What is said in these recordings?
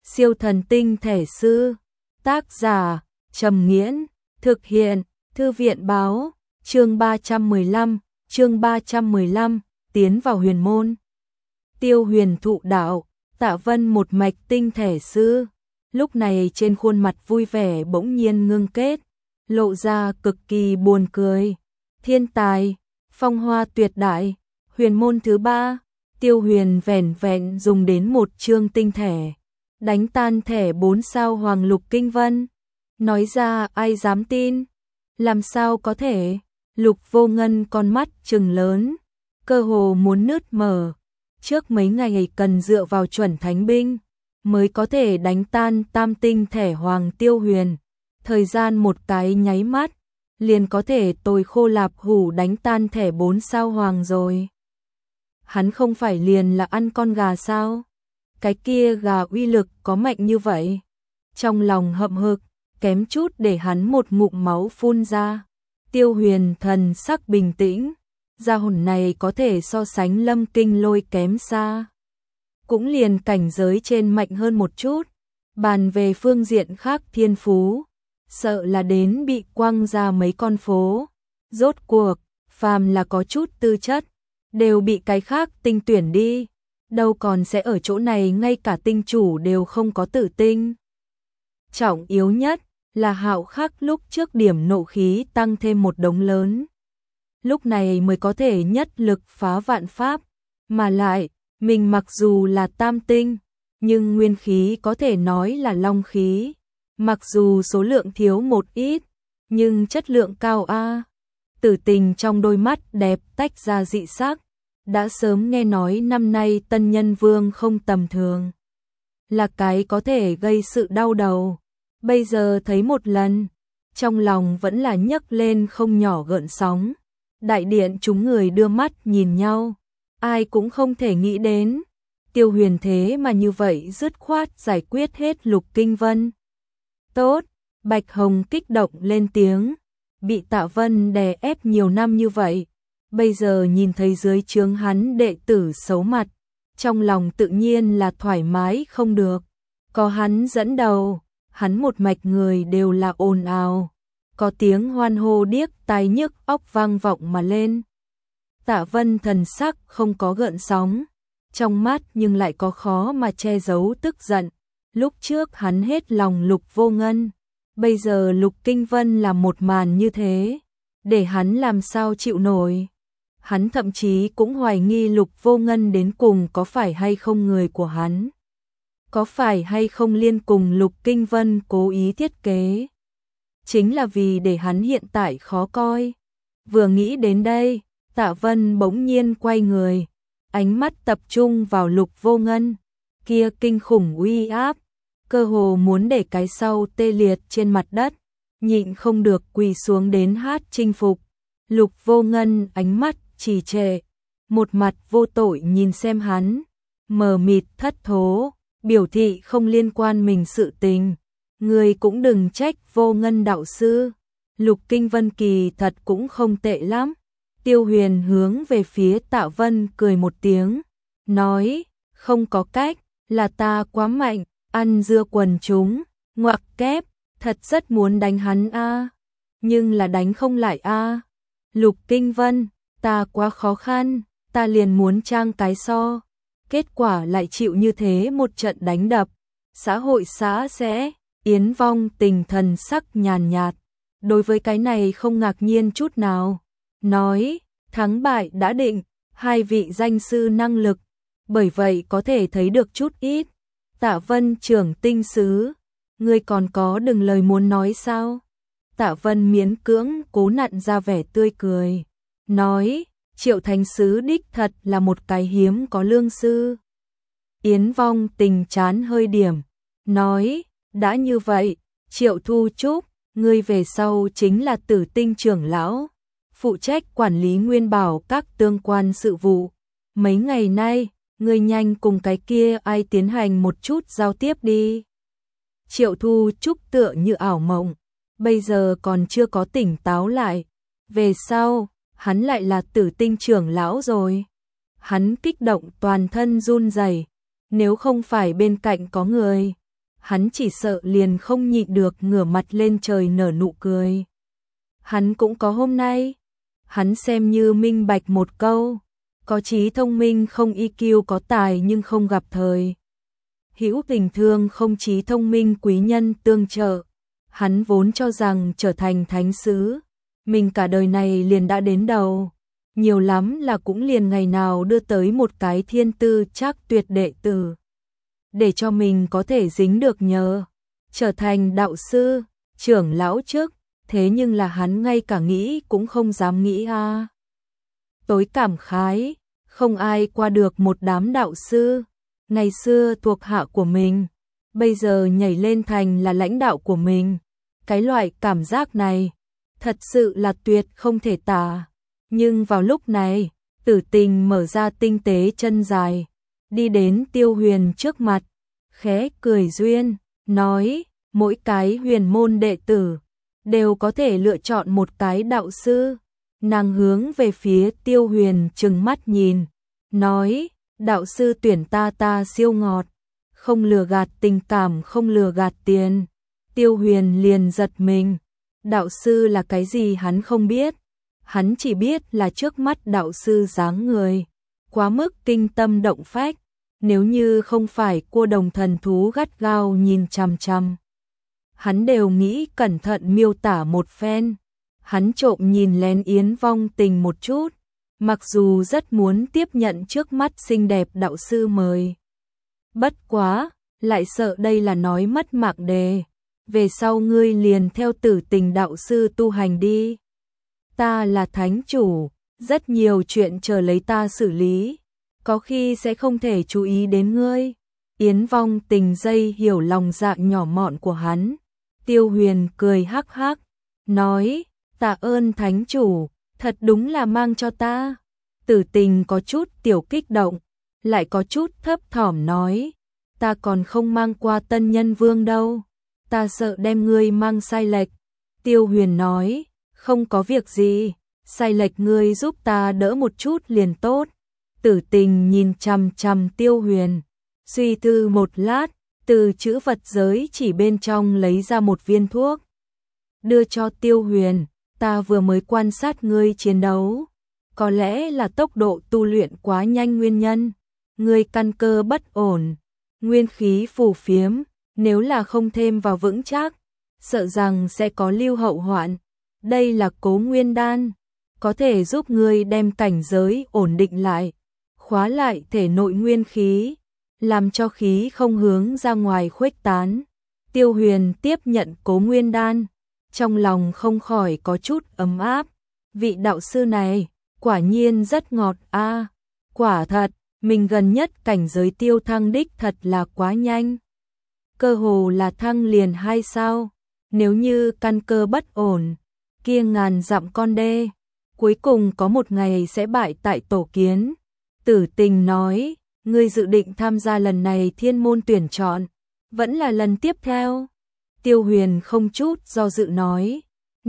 Siêu thần tinh thể sư. Tác giả Trầm Nghiễn. Thực hiện Thư viện báo. Chương 315, tiến vào huyền môn. Tiêu Huyền thụ đạo, Tạ Vân một mạch tinh thể sư. Lúc này trên khuôn mặt vui vẻ bỗng nhiên ngưng kết, lộ ra cực kỳ buồn cười. Thiên tài, phong hoa tuyệt đại, huyền môn thứ 3, Tiêu Huyền vẻn vẹn dùng đến một chương tinh thể, đánh tan thẻ 4 sao Hoàng Lục Kinh Vân. Nói ra ai dám tin, làm sao có thể. Lục Vô Ngân con mắt trừng lớn, cơ hồ muốn nứt mở. Trước mấy ngày cần dựa vào chuẩn thánh binh mới có thể đánh tan tam tinh thể Hoàng Tiêu Huyền, thời gian một cái nháy mắt liền có thể tồi khô lạp hủ đánh tan thẻ 4 sao Hoàng rồi. Hắn không phải liền là ăn con gà sao? Cái kia gà uy lực có mạnh như vậy? Trong lòng hậm hực, kém chút để hắn một ngụm máu phun ra. Tiêu Huyền thần sắc bình tĩnh, gia hồn này có thể so sánh Lâm Kinh Lôi kém xa, cũng liền cảnh giới trên mạnh hơn một chút. Bàn về phương diện khác thiên phú, sợ là đến bị quăng ra mấy con phố. Rốt cuộc, phàm là có chút tư chất, đều bị cái khác tinh tuyển đi, đâu còn sẽ ở chỗ này ngay cả tinh chủ đều không có tử tinh. Trọng yếu nhất là Hạo Khắc lúc trước điểm nộ khí tăng thêm một đống lớn, lúc này mới có thể nhất lực phá vạn pháp. Mà lại, mình mặc dù là tam tinh, nhưng nguyên khí có thể nói là long khí, mặc dù số lượng thiếu một ít, nhưng chất lượng cao a. Tử Tình trong đôi mắt đẹp tách ra dị sắc, đã sớm nghe nói năm nay Tân Nhân Vương không tầm thường, là cái có thể gây sự đau đầu. Bây giờ thấy một lần, trong lòng vẫn là nhấc lên không nhỏ gợn sóng. Đại điện chúng người đưa mắt nhìn nhau, ai cũng không thể nghĩ đến Tiêu Huyền thế mà như vậy dứt khoát giải quyết hết Lục Kinh Vân. Tốt, Bạch Hồng kích động lên tiếng, bị Tạ Vân đè ép nhiều năm như vậy, bây giờ nhìn thấy dưới trướng hắn đệ tử xấu mặt, trong lòng tự nhiên là thoải mái không được. Có hắn dẫn đầu, hắn một mạch người đều là ồn ào, có tiếng hoan hô điếc tai nhức óc vang vọng mà lên. Tạ Vân thần sắc không có gợn sóng, trong mắt nhưng lại có khó mà che giấu tức giận. Lúc trước hắn hết lòng Lục Vô Ngân, bây giờ Lục Kinh Vân là một màn như thế, để hắn làm sao chịu nổi. Hắn thậm chí cũng hoài nghi Lục Vô Ngân đến cùng có phải hay không người của hắn, có phải hay không liên cùng Lục Kinh Vân cố ý thiết kế, chính là vì để hắn hiện tại khó coi. Vừa nghĩ đến đây, Tạ Vân bỗng nhiên quay người, ánh mắt tập trung vào Lục Vô Ngân, kia kinh khủng uy áp, cơ hồ muốn để cái sau tê liệt trên mặt đất, nhịn không được quỳ xuống đến hát chinh phục. Lục Vô Ngân ánh mắt trì trệ, một mặt vô tội nhìn xem hắn, mờ mịt thất thố, biểu thị không liên quan mình sự tình. Người cũng đừng trách Vô Ngân đạo sư, Lục Kinh Vân kỳ thật cũng không tệ lắm. Tiêu Huyền hướng về phía Tạ Vân cười một tiếng, nói, không có cách, là ta quá mạnh, ăn dưa quần chúng, ngoặc kép, thật rất muốn đánh hắn a, nhưng là đánh không lại a. Lục Kinh Vân, ta quá khó khăn, ta liền muốn trang cái so, kết quả lại chịu như thế một trận đánh đập. Xã hội xã sẽ. Yến Vong Tình thần sắc nhàn nhạt, đối với cái này không ngạc nhiên chút nào, nói, thắng bại đã định, hai vị danh sư năng lực, bởi vậy có thể thấy được chút ít. Tạ Vân trưởng tinh sứ, ngươi còn có đừng lời muốn nói sao? Tạ Vân miễn cưỡng cố nặn ra vẻ tươi cười, nói, Triệu thánh sứ đích thật là một cái hiếm có lương sư. Yến Vong Tình chán hơi điểm, nói, đã như vậy, Triệu Thu Trúc, ngươi về sau chính là Tử Tinh trưởng lão, phụ trách quản lý nguyên bảo các tương quan sự vụ. Mấy ngày nay, ngươi nhanh cùng cái kia ai tiến hành một chút giao tiếp đi. Triệu Thu Trúc tựa như ảo mộng, bây giờ còn chưa có tỉnh táo lại. Về sau, hắn lại là Tử Tinh trưởng lão rồi. Hắn kích động toàn thân run rẩy, nếu không phải bên cạnh có người hắn chỉ sợ liền không nhịn được ngửa mặt lên trời nở nụ cười. Hắn cũng có hôm nay, hắn xem như minh bạch một câu, có trí thông minh không IQ có tài nhưng không gặp thời. Hữu tình thương không trí thông minh quý nhân tương trợ, hắn vốn cho rằng trở thành thánh sứ, mình cả đời này liền đã đến đầu, nhiều lắm là cũng liền ngày nào đưa tới một cái thiên tư chắc tuyệt đệ tử, để cho mình có thể dính được nhờ, trở thành đạo sư, trưởng lão chức, thế nhưng là hắn ngay cả nghĩ cũng không dám nghĩ a. Tối cảm khái, không ai qua được một đám đạo sư, ngày xưa thuộc hạ của mình, bây giờ nhảy lên thành là lãnh đạo của mình, cái loại cảm giác này, thật sự là tuyệt không thể tả. Nhưng vào lúc này, Tử Tình mở ra tinh tế chân dài, đi đến Tiêu Huyền trước mặt, khẽ cười duyên, nói, mỗi cái huyền môn đệ tử đều có thể lựa chọn một cái đạo sư. Nàng hướng về phía Tiêu Huyền trừng mắt nhìn, nói, đạo sư tuyển ta siêu ngọt, không lừa gạt tình cảm không lừa gạt tiền. Tiêu Huyền liền giật mình, đạo sư là cái gì hắn không biết, hắn chỉ biết là trước mắt đạo sư dáng người, quá mức kinh tâm động phách, nếu như không phải cua đồng thần thú gắt gao nhìn chằm chằm, hắn đều nghĩ cẩn thận miêu tả một phen. Hắn trộm nhìn lén Yến Vong Tình một chút, mặc dù rất muốn tiếp nhận trước mắt xinh đẹp đạo sư mời. Bất quá, lại sợ đây là nói mất mạng đề, về sau ngươi liền theo Tử Tình đạo sư tu hành đi. Ta là thánh chủ, rất nhiều chuyện chờ lấy ta xử lý, có khi sẽ không thể chú ý đến ngươi. Yến Vong Tình dây hiểu lòng dạ nhỏ mọn của hắn. Tiêu Huyền cười hắc hắc, nói, tạ ơn thánh chủ, thật đúng là mang cho ta. Tử Tình có chút tiểu kích động, lại có chút thấp thỏm nói, ta còn không mang qua Tân Nhân Vương đâu, ta sợ đem ngươi mang sai lệch. Tiêu Huyền nói, không có việc gì, sai lệch ngươi giúp ta đỡ một chút liền tốt. Tử Tình nhìn chằm chằm Tiêu Huyền, suy tư một lát, từ chữ vật giới chỉ bên trong lấy ra một viên thuốc, đưa cho Tiêu Huyền. Ta vừa mới quan sát ngươi chiến đấu, có lẽ là tốc độ tu luyện quá nhanh nguyên nhân, ngươi căn cơ bất ổn, nguyên khí phù phiếm, nếu là không thêm vào vững chắc, sợ rằng sẽ có lưu hậu hoạn. Đây là Cố Nguyên Đan, có thể giúp ngươi đem cảnh giới ổn định lại, khóa lại thể nội nguyên khí, làm cho khí không hướng ra ngoài khuếch tán. Tiêu Huyền tiếp nhận Cố Nguyên Đan, trong lòng không khỏi có chút ấm áp, vị đạo sư này, quả nhiên rất ngọt a. Quả thật, mình gần nhất cảnh giới tiêu thăng đích thật là quá nhanh. Cơ hồ là thăng liền 2 sao, nếu như căn cơ bất ổn, kia ngàn dặm con đê, cuối cùng có một ngày sẽ bại tại tổ kiến. Tử Tình nói, ngươi dự định tham gia lần này thiên môn tuyển chọn, vẫn là lần tiếp theo. Tiêu Huyền không chút do dự nói,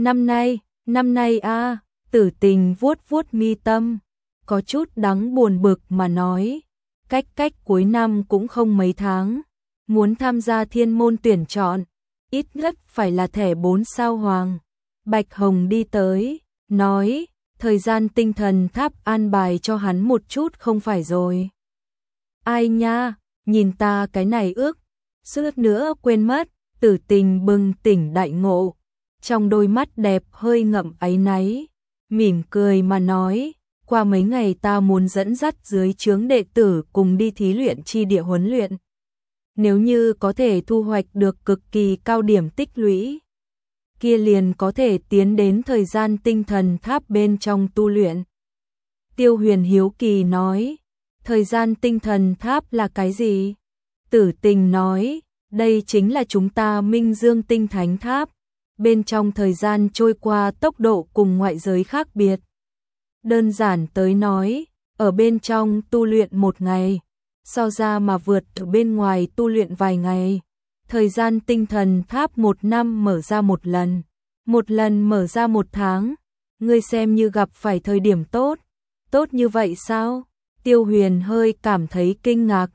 năm nay a. Tử Tình vuốt vuốt mi tâm, có chút đắng buồn bực mà nói, cách cuối năm cũng không mấy tháng, muốn tham gia thiên môn tuyển chọn, ít nhất phải là thẻ 4 sao hoàng. Bạch Hồng đi tới, nói, thời gian tinh thần tháp an bài cho hắn một chút không phải rồi. Ai nha, nhìn ta cái này suýt nữa quên mất. Tử Tình bừng tỉnh đại ngộ, trong đôi mắt đẹp hơi ngậm áy náy, mỉm cười mà nói, qua mấy ngày ta muốn dẫn dắt dưới trướng đệ tử cùng đi thí luyện chi địa huấn luyện. Nếu như có thể thu hoạch được cực kỳ cao điểm tích lũy, kia liền có thể tiến đến thời gian tinh thần tháp bên trong tu luyện. Tiêu Huyền hiếu kỳ nói, thời gian tinh thần tháp là cái gì? Tử Tình nói, đây chính là chúng ta Minh Dương Tinh Thánh Tháp, bên trong thời gian trôi qua tốc độ cùng ngoại giới khác biệt. Đơn giản tới nói, ở bên trong tu luyện một ngày, so ra mà vượt ở bên ngoài tu luyện vài ngày. Thời gian tinh thần tháp 1 năm mở ra một lần mở ra 1 tháng, ngươi xem như gặp phải thời điểm tốt như vậy sao? Tiêu Huyền hơi cảm thấy kinh ngạc,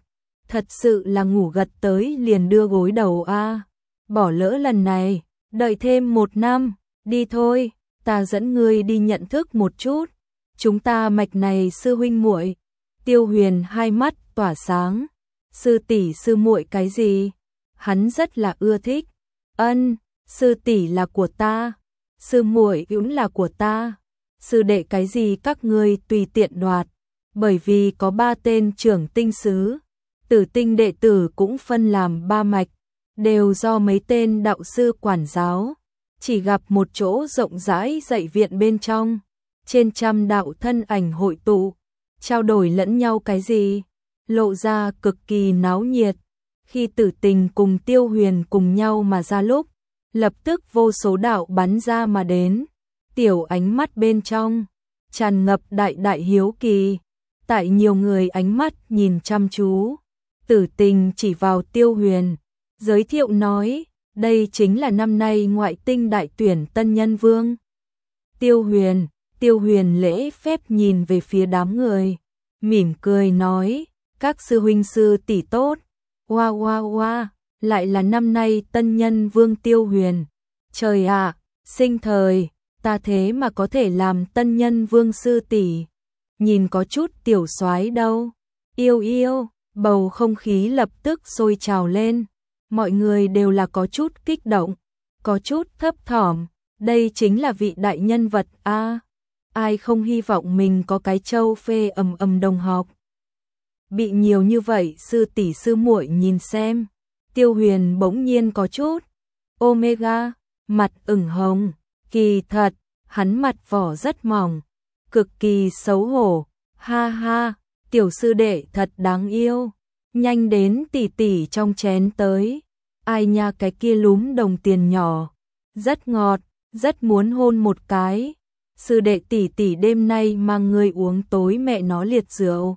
thật sự là ngủ gật tới liền đưa gối đầu a. Bỏ lỡ lần này, đợi thêm 1 năm, đi thôi, ta dẫn ngươi đi nhận thức một chút. Chúng ta mạch này sư huynh muội. Tiêu Huyền hai mắt tỏa sáng. Sư tỷ sư muội cái gì? Hắn rất là ưa thích. Ân, sư tỷ là của ta, sư muội cũng là của ta. Sư đệ cái gì các ngươi tùy tiện đoạt, bởi vì có 3 tên trưởng tinh sứ, Tử Tinh đệ tử cũng phân làm 3 mạch, đều do mấy tên đạo sư quản giáo. Chỉ gặp một chỗ rộng rãi dạy viện bên trong, trên trăm đạo thân ảnh hội tụ, trao đổi lẫn nhau cái gì, lộ ra cực kỳ náo nhiệt. Khi Tử Tình cùng Tiêu Huyền cùng nhau mà ra lúc, lập tức vô số đạo bắn ra mà đến, tiểu ánh mắt bên trong tràn ngập đại đại hiếu kỳ. Tại nhiều người ánh mắt nhìn chăm chú, Tử Tình chỉ vào Tiêu Huyền, giới thiệu nói, đây chính là năm nay ngoại tinh đại tuyển tân nhân vương. Tiêu Huyền lễ phép nhìn về phía đám người, mỉm cười nói, các sư huynh sư tỷ tốt. Wow wow wow, lại là năm nay tân nhân vương Tiêu Huyền. Trời ạ, sinh thời, ta thế mà có thể làm tân nhân vương sư tỷ. Nhìn có chút tiểu soái đâu. Yêu yêu, bầu không khí lập tức sôi trào lên. Mọi người đều là có chút kích động, có chút thấp thỏm. Đây chính là vị đại nhân vật a. Ai không hy vọng mình có cái châu phê đồng học. Bị nhiều như vậy sư tỷ sư muội nhìn xem. Tiêu Huyền bỗng nhiên có chút Omega, mặt ửng hồng, kỳ thật, hắn mặt vỏ rất mỏng, cực kỳ xấu hổ. Ha ha, tiểu sư đệ thật đáng yêu, nhanh đến tỷ tỷ trong chén tới. Ai nha cái kia lúm đồng tiền nhỏ, rất ngọt, rất muốn hôn một cái. Sư đệ tỷ tỷ đêm nay mang ngươi uống tối mẹ nó liệt rượu.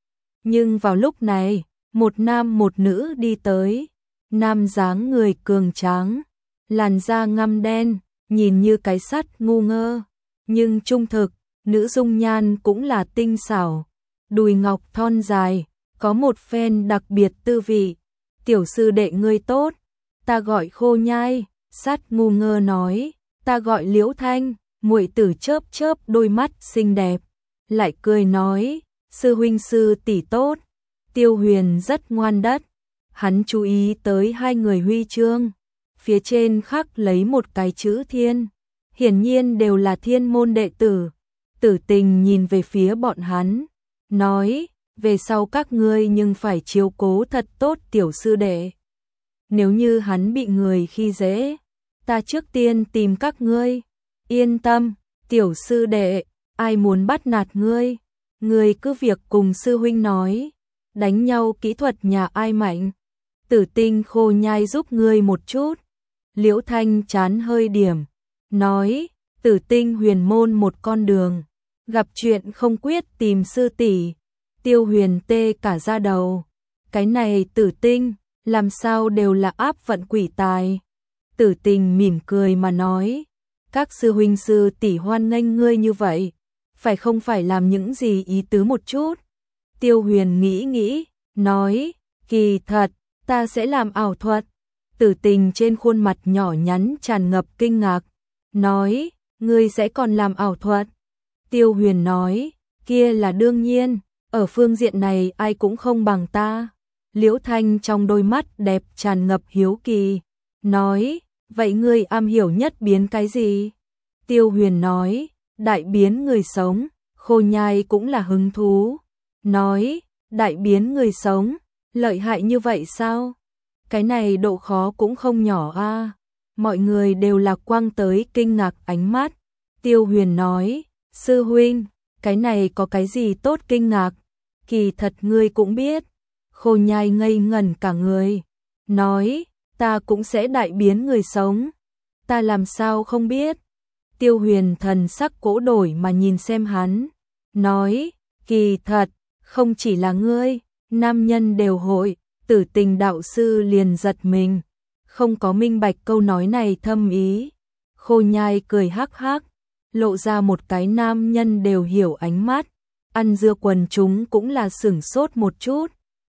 Nhưng vào lúc này, một nam một nữ đi tới. Nam dáng người cường tráng, làn da ngăm đen, nhìn như cái sắt ngu ngơ, nhưng trung thực, nữ dung nhan cũng là tinh xảo, đùi ngọc thon dài, có một phen đặc biệt tư vị. Tiểu sư đệ ngươi tốt, ta gọi Khô Nhai. Sắt ngu ngơ nói, ta gọi Liễu Thanh. Muội tử chớp chớp đôi mắt xinh đẹp, lại cười nói, sư huynh sư tỷ tốt. Tiêu Huyền rất ngoan đất, hắn chú ý tới hai người huy chương, phía trên khắc lấy một cái chữ thiên, hiển nhiên đều là thiên môn đệ tử. Tử Tình nhìn về phía bọn hắn, nói, về sau các ngươi nhưng phải chiếu cố thật tốt tiểu sư đệ. Nếu như hắn bị người khi dễ, ta trước tiên tìm các ngươi. Yên tâm, tiểu sư đệ, ai muốn bắt nạt ngươi, ngươi cứ việc cùng sư huynh nói, đánh nhau kỹ thuật nhà ai mạnh. Tử Tinh Khô Nhai giúp ngươi một chút. Liễu Thanh chán hơi điểm, nói, Tử Tinh huyền môn một con đường, gặp chuyện không quyết tìm sư tỷ. Tiêu Huyền tê cả da đầu, cái này Tử Tinh, làm sao đều là áp vận quỷ tài. Tử Tình mỉm cười mà nói, các sư huynh sư tỷ hoan nghênh ngươi như vậy, không phải làm những gì ý tứ một chút. Tiêu Huyền nghĩ, nói, kỳ thật, ta sẽ làm ảo thuật. Tử Tình trên khuôn mặt nhỏ nhắn tràn ngập kinh ngạc, nói, ngươi sẽ còn làm ảo thuật. Tiêu Huyền nói, kia là đương nhiên, ở phương diện này ai cũng không bằng ta. Liễu Thanh trong đôi mắt đẹp tràn ngập hiếu kỳ, nói, vậy ngươi am hiểu nhất biến cái gì? Tiêu Huyền nói, đại biến người sống. Khô Nhai cũng là hứng thú, nói, đại biến người sống, lợi hại như vậy sao? Cái này độ khó cũng không nhỏ a. Mọi người đều lạc quang tới kinh ngạc ánh mắt. Tiêu Huyền nói, sư huynh, cái này có cái gì tốt kinh ngạc? Kỳ thật ngươi cũng biết. Khô Nhai ngây ngẩn cả người, nói, ta cũng sẽ đại biến người sống. Ta làm sao không biết? Tiêu Huyền thần sắc cố đổi mà nhìn xem hắn, nói, kỳ thật, không chỉ là ngươi, nam nhân đều hội. Tử Tình đạo sư liền giật mình, không có minh bạch câu nói này thâm ý. Khô Nhai cười hắc hắc, lộ ra một cái nam nhân đều hiểu ánh mắt. Ăn dưa quần chúng cũng là sửng sốt một chút.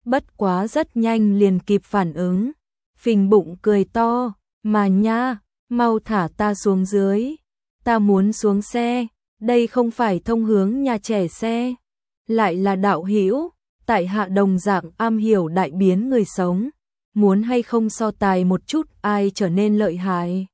bất quá rất nhanh liền kịp phản ứng, phình bụng cười to, mà nha, mau thả ta xuống dưới, ta muốn xuống xe, đây không phải thông hướng nhà trẻ xe, lại là đạo hữu, tại hạ đồng dạng am hiểu đại biến người sống, muốn hay không so tài một chút ai trở nên lợi hại.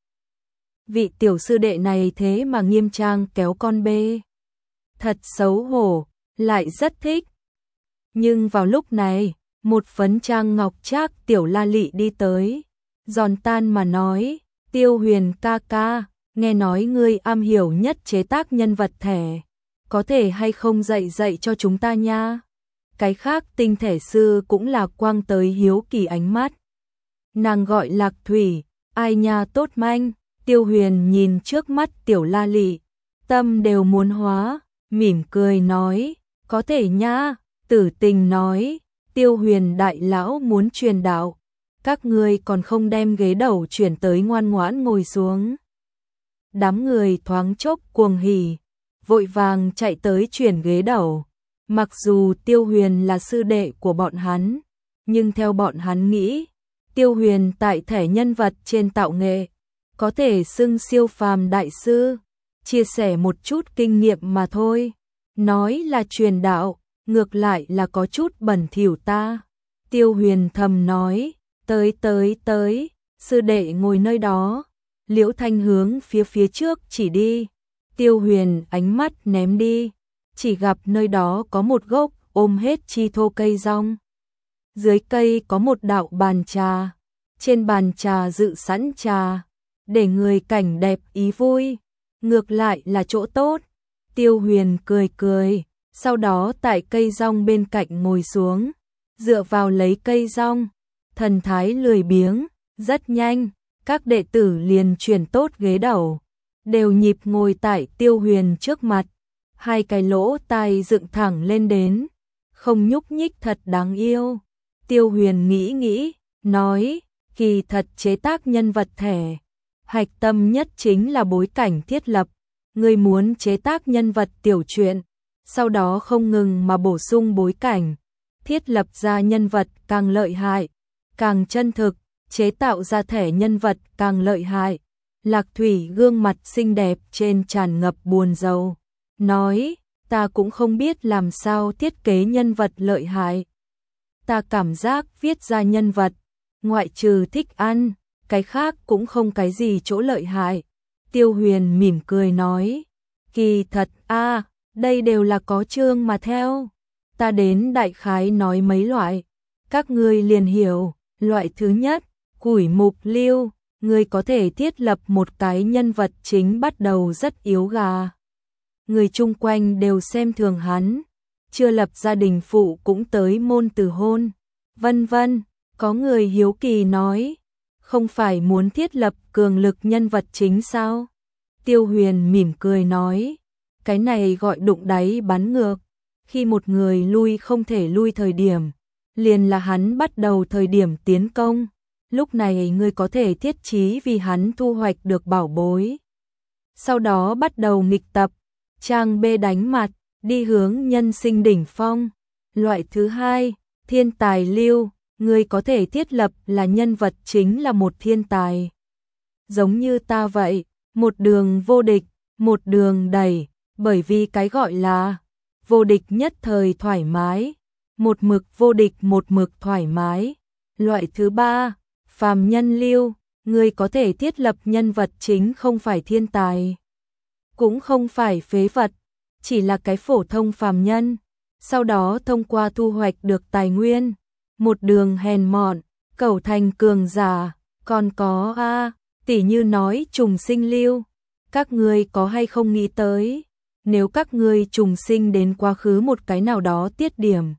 Vị tiểu sư đệ này thế mà nghiêm trang kéo con bê. Thật xấu hổ, lại rất thích. Nhưng vào lúc này, một phấn trang ngọc trác tiểu la lị đi tới, giòn tan mà nói, Tiêu Huyền ca ca, nghe nói ngươi am hiểu nhất chế tác nhân vật thẻ, có thể hay không dạy dạy cho chúng ta nha. Cái khác tinh thể sư cũng là quang tới hiếu kỳ ánh mắt. Nàng gọi Lạc Thủy, ai nha tốt manh, Tiêu Huyền nhìn trước mắt tiểu la lị, tâm đều muốn hóa, mỉm cười nói, có thể nha, Tử Tình nói, Tiêu Huyền đại lão muốn truyền đạo, các ngươi còn không đem ghế đầu chuyển tới ngoan ngoãn ngồi xuống. Đám người thoáng chốc cuồng hỉ, vội vàng chạy tới chuyển ghế đầu. Mặc dù Tiêu Huyền là sư đệ của bọn hắn, nhưng theo bọn hắn nghĩ, Tiêu Huyền tại thể nhân vật trên tạo nghệ, có thể xưng siêu phàm đại sư, chia sẻ một chút kinh nghiệm mà thôi. Nói là truyền đạo, ngược lại là có chút bẩn thỉu ta. Tiêu Huyền thầm nói, tới, sư đệ ngồi nơi đó. Liễu Thanh hướng phía trước chỉ đi. Tiêu Huyền ánh mắt ném đi, chỉ gặp nơi đó có một gốc ôm hết chi thô cây rong. Dưới cây có một đạo bàn trà, trên bàn trà dự sẵn trà, để người cảnh đẹp ý vui, ngược lại là chỗ tốt. Tiêu Huyền cười, sau đó tại cây rong bên cạnh ngồi xuống, dựa vào lấy cây rong, thần thái lười biếng, rất nhanh, các đệ tử liền chuyển tốt ghế đầu, đều nhịp ngồi tại Tiêu Huyền trước mặt, hai cái lỗ tai dựng thẳng lên đến, không nhúc nhích thật đáng yêu. Tiêu Huyền nghĩ, nói, kỳ thật chế tác nhân vật thẻ, hạch tâm nhất chính là bối cảnh thiết lập, người muốn chế tác nhân vật tiểu truyện, sau đó không ngừng mà bổ sung bối cảnh, thiết lập ra nhân vật càng lợi hại, càng chân thực, chế tạo ra thẻ nhân vật càng lợi hại. Lạc Thủy gương mặt xinh đẹp trên tràn ngập buồn rầu, nói, ta cũng không biết làm sao thiết kế nhân vật lợi hại. Ta cảm giác viết ra nhân vật, ngoại trừ thích ăn, cái khác cũng không cái gì chỗ lợi hại. Tiêu Huyền mỉm cười nói, kỳ thật đây đều là có chương mà theo. Ta đến đại khái nói mấy loại, các ngươi liền hiểu. Loại thứ nhất, Củi Mục Lưu, ngươi có thể thiết lập một cái nhân vật chính bắt đầu rất yếu gà. Người chung quanh đều xem thường hắn, chưa lập gia đình phụ cũng tới môn từ hôn, vân vân. Có người hiếu kỳ nói, không phải muốn thiết lập cường lực nhân vật chính sao? Tiêu Huyền mỉm cười nói, cái này gọi đụng đáy bắn ngược, khi một người lui không thể lui thời điểm, liền là hắn bắt đầu thời điểm tiến công, lúc này ngươi có thể thiết trí vì hắn thu hoạch được bảo bối. Sau đó bắt đầu nghịch tập, trang bê đánh mặt, đi hướng nhân sinh đỉnh phong. Loại thứ hai, thiên tài lưu, ngươi có thể thiết lập là nhân vật chính là một thiên tài. Giống như ta vậy, một đường vô địch, một đường đầy, bởi vì cái gọi là vô địch nhất thời thoải mái, một mực vô địch một mực thoải mái. Loại thứ ba, phàm nhân lưu, ngươi có thể thiết lập nhân vật chính không phải thiên tài, cũng không phải phế vật, chỉ là cái phổ thông phàm nhân, sau đó thông qua thu hoạch được tài nguyên, một đường hèn mọn, cẩu thành cường giả. Còn có tỉ như nói trùng sinh lưu, các ngươi có hay không nghĩ tới, nếu các ngươi trùng sinh đến quá khứ một cái nào đó tiết điểm,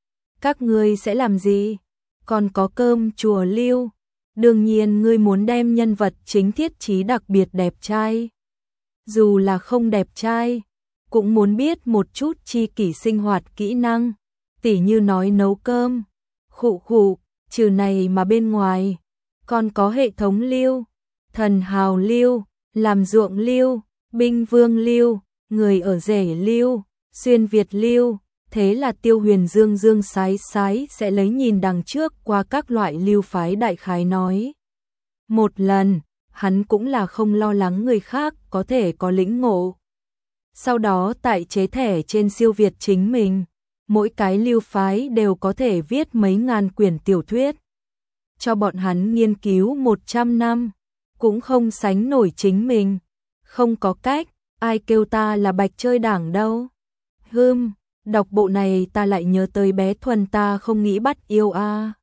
các ngươi sẽ làm gì? Còn có cơm chùa lưu, đương nhiên ngươi muốn đem nhân vật chính thiết trí đặc biệt đẹp trai. Dù là không đẹp trai, cũng muốn biết một chút chi kỷ sinh hoạt kỹ năng, tỉ như nói nấu cơm, khụ, trừ này mà bên ngoài, còn có hệ thống lưu, thần hào lưu, làm ruộng lưu, binh vương lưu, người ở rể lưu, xuyên Việt lưu, Thế là Tiêu Huyền dương dương sái sái sẽ lấy nhìn đằng trước qua các loại lưu phái đại khái nói. Một lần, hắn cũng là không lo lắng người khác có thể có lĩnh ngộ. Sau đó tại chế thẻ trên siêu việt chính mình, mỗi cái lưu phái đều có thể viết mấy ngàn quyển tiểu thuyết. Cho bọn hắn nghiên cứu 100 năm, cũng không sánh nổi chính mình. Không có cách, ai kêu ta là bạch chơi đảng đâu. Đọc bộ này ta lại nhớ tới bé Thuần ta không nghĩ bắt yêu a.